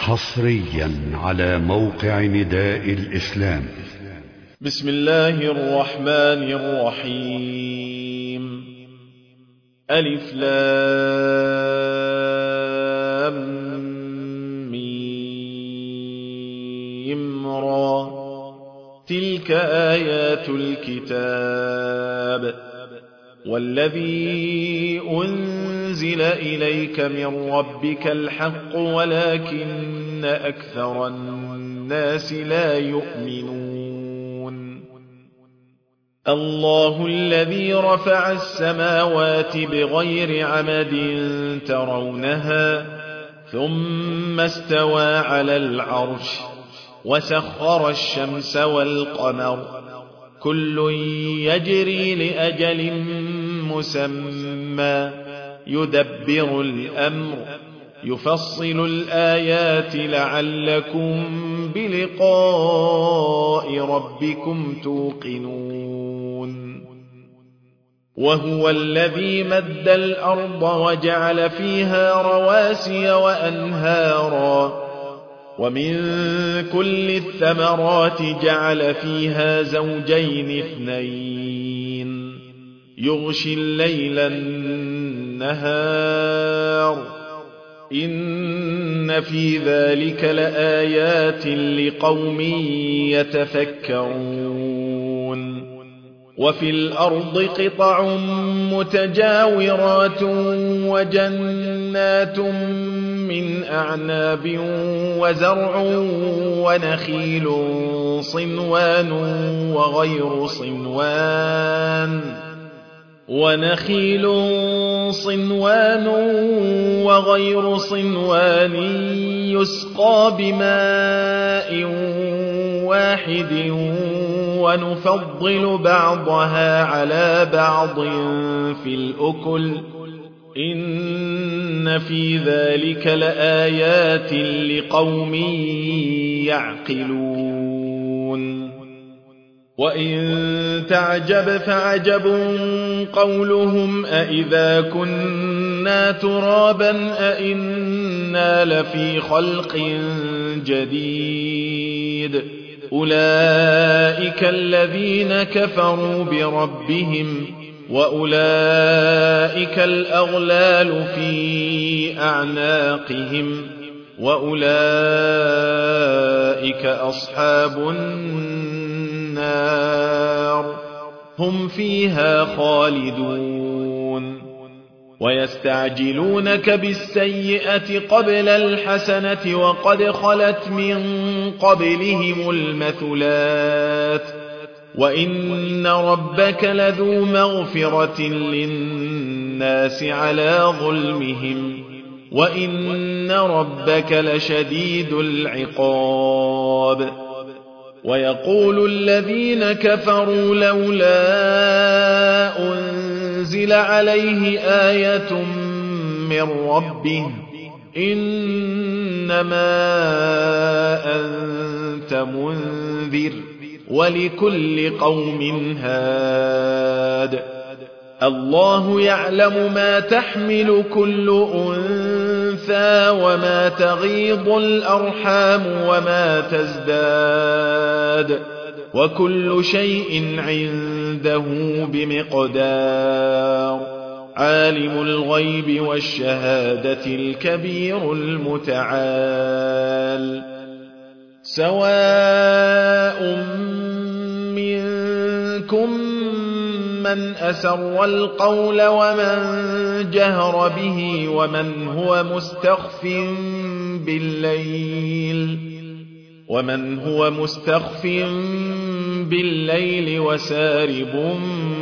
حصريا على موقع نداء الإسلام. بسم الله الرحمن الرحيم. ألف لام ميم را. تلك آيات الكتاب والذي أنزل إليك من ربك الحق ولكن أكثر الناس لا يؤمنون. الله الذي رفع السماوات بغير عمد ترونها ثم استوى على العرش وسخر الشمس والقمر كل يجري لأجل مسمى يدبر الأمر يفصل الآيات لعلكم بلقاء ربكم توقنون. وهو الذي مد الأرض وجعل فيها رواسي وأنهارا ومن كل الثمرات جعل فيها زوجين اثنين يغشي الليل النهار إن في ذلك لآيات لقوم يتفكرون. وفي الأرض قطع متجاورات وجنات من أعناب وزرع ونخيل صنوان وغير صنوان يسقى بماء واحد ونفضل بعضها على بعض في الأكل إن في ذلك لآيات لقوم يعقلون. وإن تعجب فعجب قولهم أإذا كنا ترابا أإنا لفي خلق جديد أولئك الذين كفروا بربهم وأولئك الأغلال في أعناقهم وأولئك أصحاب النار هم فيها خالدون. ويستعجلونك بالسيئة قبل الحسنة وقد خلت من قبلهم المثلات وإن ربك لذو مغفرة للناس على ظلمهم وإن ربك لشديد العقاب. ويقول الذين كفروا لولا أنزل عليه آية من ربه إنما أنت منذر ولكل قوم هاد. الله يعلم ما تحمل كل أنثى وما تغيض الأرحام وما تزداد وكل شيء عنده بمقدار. عالم الغيب والشهادة الكبير المتعال. سواء منكم من أسر القول ومن جهر به ومن هو مستخف بالليل وسارب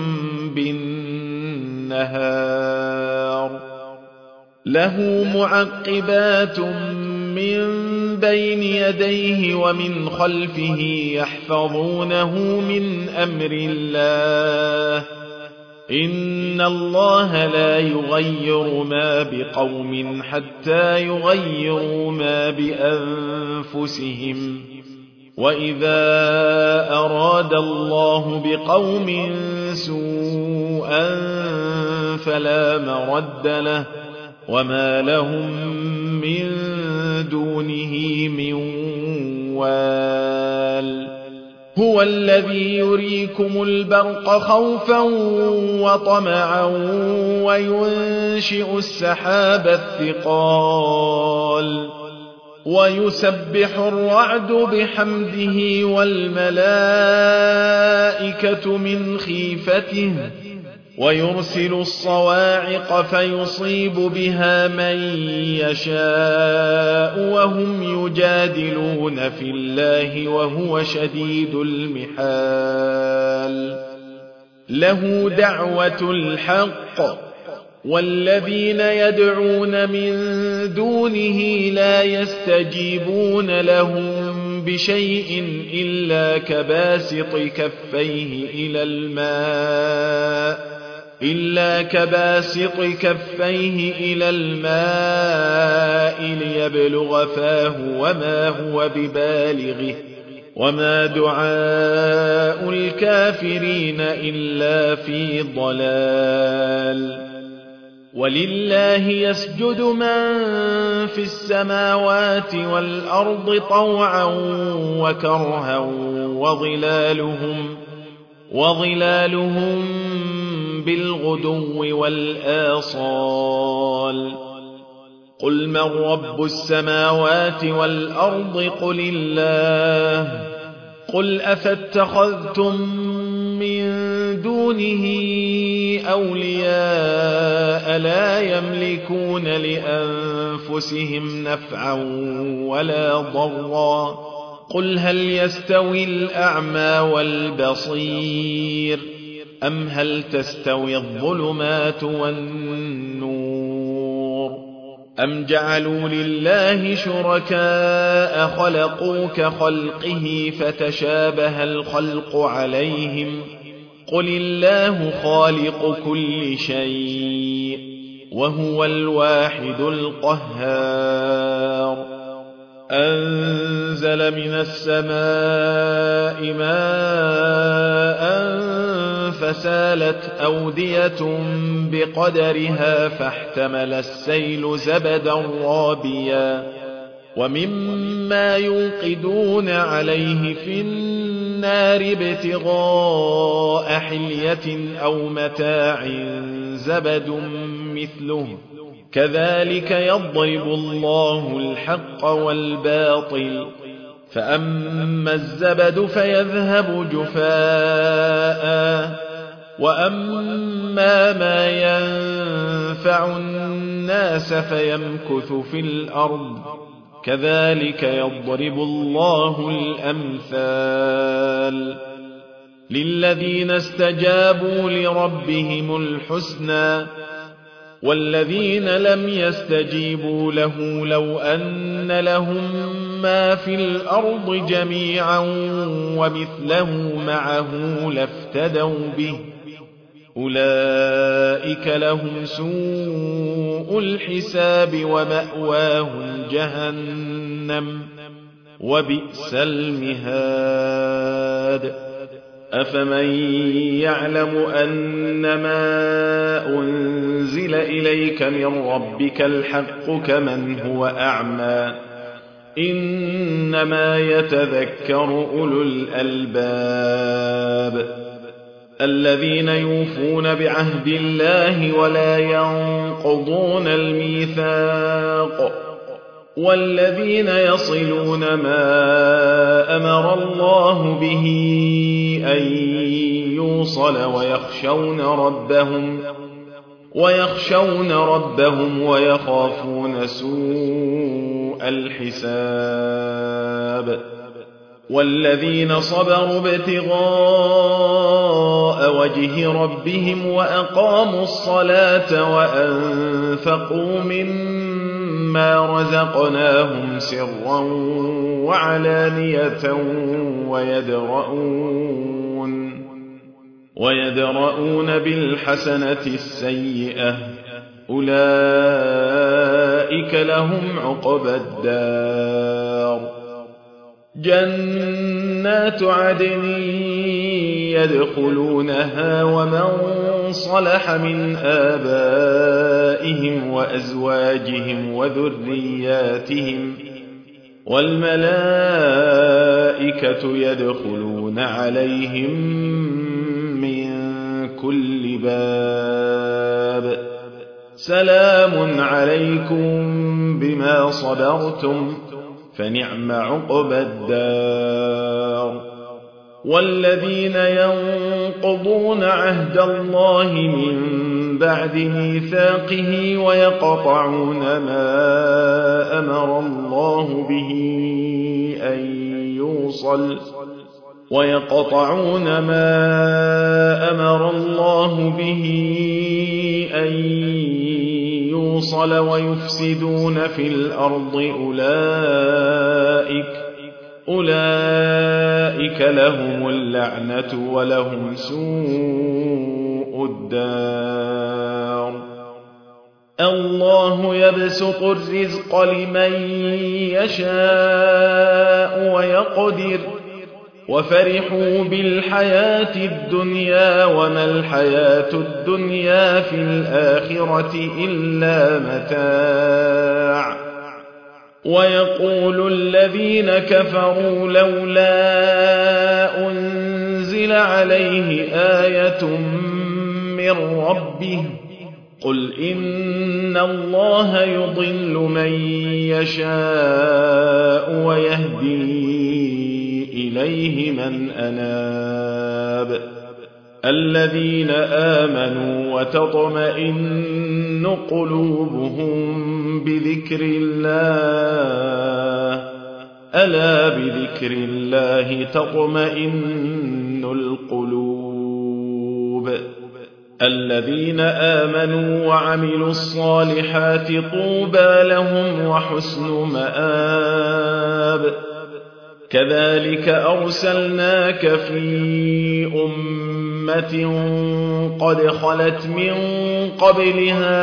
بالنهار. له معقبات من بين يديه ومن خلفه يحفظونه من أمر الله إن الله لا يغير ما بقوم حتى يغيروا ما بأنفسهم وإذا أراد الله بقوم سوءا فلا مرد له وما لهم من دونه من وال هو الذي يريكم البرق خوفا وطمعا وينشئ السحاب الثقال ويسبح الرعد بحمده والملائكة من خيفته ويرسل الصواعق فيصيب بها من يشاء وهم يجادلون في الله وهو شديد المحال له دعوة الحق والذين يدعون من دونه لا يستجيبون لهم بشيء إلا كباسط كفيه إلى الماء ليبلغ فاه وما هو ببالغه وما دعاء الكافرين إلا في ضلال ولله يسجد من في السماوات والأرض طوعا وكرها وظلالهم بالغدو والآصال قل من رب السماوات والأرض قل الله قل أفاتخذتم من دونه أولياء لا يملكون لأنفسهم نفعا ولا ضرا قل هل يستوي الأعمى والبصير أم هل تستوي الظلمات والنور أم جعلوا لله شركاء خلقوا كخلقه فتشابه الخلق عليهم قل الله خالق كل شيء وهو الواحد القهار أنزل من السماء ماء فسالت أودية بقدرها فاحتمل السيل زبدا رابيا ومما يوقدون عليه في النار ابتغاء حلية أو متاع زبد مثله كذلك يضرب الله الحق والباطل فأما الزبد فيذهب جفاء وأما ما ينفع الناس فيمكث في الأرض كذلك يضرب الله الأمثال للذين استجابوا لربهم الحسنى والذين لم يستجيبوا له لو أن لهم ما في الأرض جميعا ومثله معه لافتدوا به أولئك لهم سوء الحساب ومأواهم جهنم وبئس المهاد أفمن يعلم أنما أنزل إليك من ربك الحق كمن هو أعمى إنما يتذكر أولو الألباب الذين يوفون بعهد الله ولا ينقضون الميثاق والذين يصلون ما أمر الله به أن يوصل ويخشون ربهم ويخافون سوء الحساب والذين صبروا ابتغاء وجه ربهم وأقاموا الصلاة وأنفقوا مما رزقناهم سرا وعلانية ويدرؤون بالحسنة السيئة أولئك لهم عقبى الدار جنات عدن يدخلونها ومن صلح من آبائهم وأزواجهم وذرياتهم والملائكة يدخلون عليهم من كل باب سلام عليكم بما صبرتم فنعم عقبى الدار والذين ينقضون عهد الله من بعد ميثاقه ويقطعون ما أمر الله به أن يوصل ويفسدون في الأرض أولئك لهم اللعنة ولهم سوء الدار الله يبسط الرزق لمن يشاء ويقدر وفرحوا بالحياة الدنيا وما الحياة الدنيا في الآخرة إلا متاع ويقول الذين كفروا لولا أنزل عليه آية من ربه قل إن الله يضل من يشاء ويهدي إليه من أناب الذين آمنوا وتطمئن قلوبهم بذكر الله ألا بذكر الله تطمئن القلوب الذين آمنوا وعملوا الصالحات طوبى لهم وحسن مآب كذلك أرسلناك في أمة قد خلت من قبلها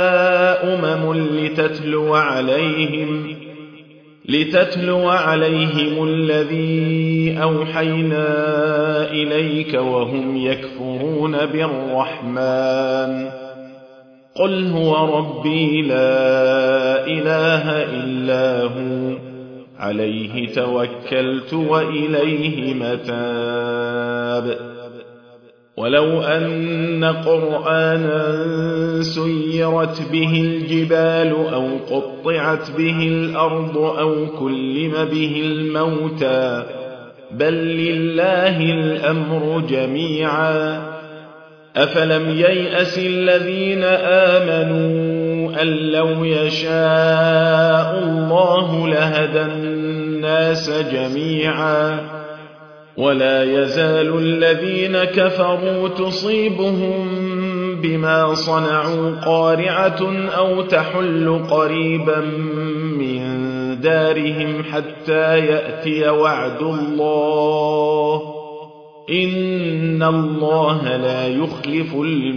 لتتلو عليهم الذي أوحينا إليك وهم يكفرون بالرحمن قل هو ربي لا إله إلا هو عليه توكلت وإليه متاب ولو أن قرآنا سيرت به الجبال أو قطعت به الأرض أو كلم به الموتى بل لله الأمر جميعا أفلم ييأس الذين آمنوا أن لو يشاء الله لهدى الناس جميعا ولا يزال الذين كفروا تصيبهم بما صنعوا قارعة أو تحل قريبا من دارهم حتى يأتي وعد الله إن الله لا يخلف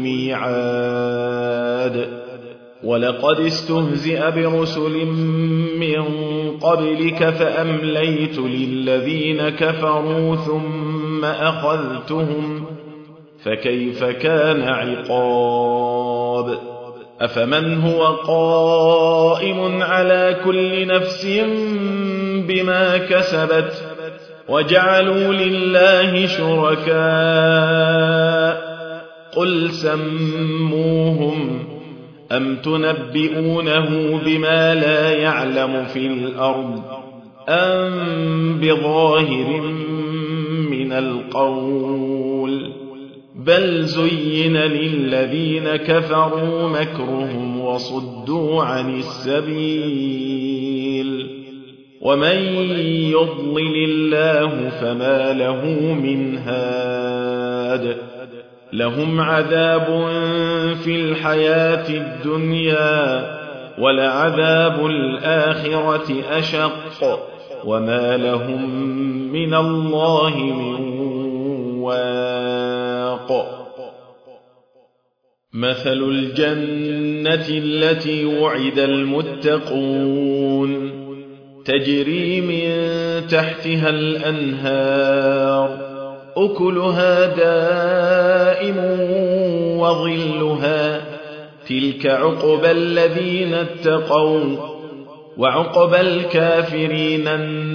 الميعاد ولقد استهزئ برسل من قبلك فأمليت للذين كفروا ثم أخذتهم فكيف كان عقاب أفمن هو قائم على كل نفس بما كسبت وجعلوا لله شركاء قل سموهم أم تنبئونه بما لا يعلم في الأرض أم بظاهر من القول بل زين للذين كفروا مكرهم وصدوا عن السبيل ومن يضلل الله فما له من هاد لهم عذاب في الحياة الدنيا ولعذاب الآخرة أشق وما لهم من الله من واق مثل الجنة التي وعد المتقون تجري من تحتها الأنهار أكلها دائم وظلها تلك عقبى الذين اتقوا وعقبى الكافرين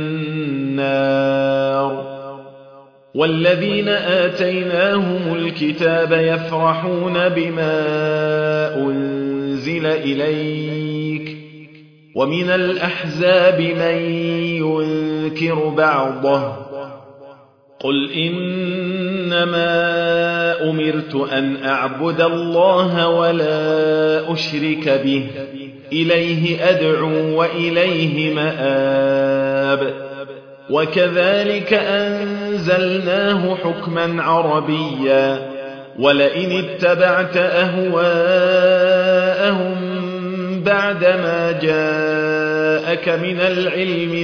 النار. والذين آتيناهم الكتاب يفرحون بما أنزل إليك ومن الأحزاب من ينكر بعضه قل إنما أمرت أن أعبد الله ولا أشرك به إليه أدعو وإليه مآب. وكذلك أنزلناه حكما عربيا ولئن اتبعت أهواءهم بعدما جاءك من العلم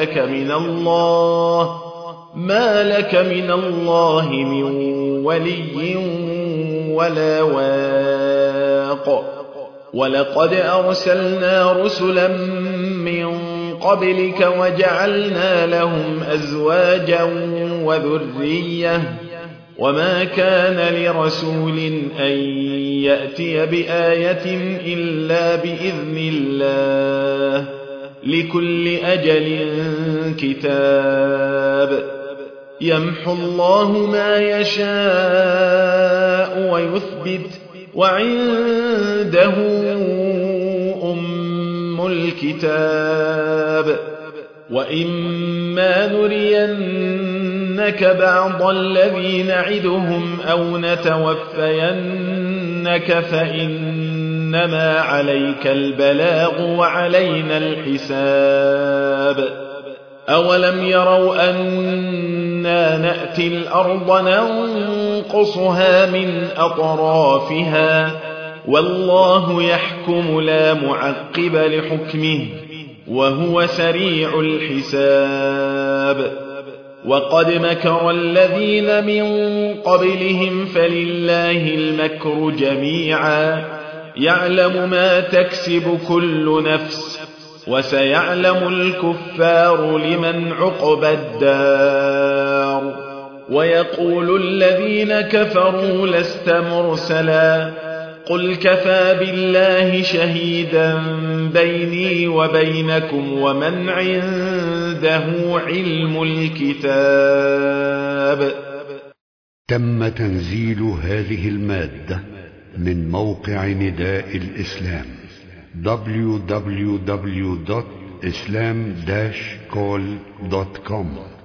ما لك من الله من ولي ولا واق. ولقد أرسلنا رسلا من قبلك وجعلنا لهم أزواجا وذرية وما كان لرسول أن يأتي بآية إلا بإذن الله لكل أجل كتاب. يمحو الله ما يشاء ويثبت وعنده أم الكتاب. وإما نرينك بعض الذي نعدهم أو نتوفينك فإنما عليك البلاغ وعلينا الحساب. أولم يروا أنا نأتي الأرض ننقصها من أطرافها والله يحكم لا معقب لحكمه وهو سريع الحساب. وقد مكر الذين من قبلهم فلله المكر جميعا يعلم ما تكسب كل نفس وسيعلم الكفار لمن عقبى الدار. ويقول الذين كفروا لست مرسلا قل كفى بالله شهيدا بيني وبينكم ومن عنده علم الكتاب. تم تنزيل هذه المادة من موقع نداء الإسلام www.islam-call.com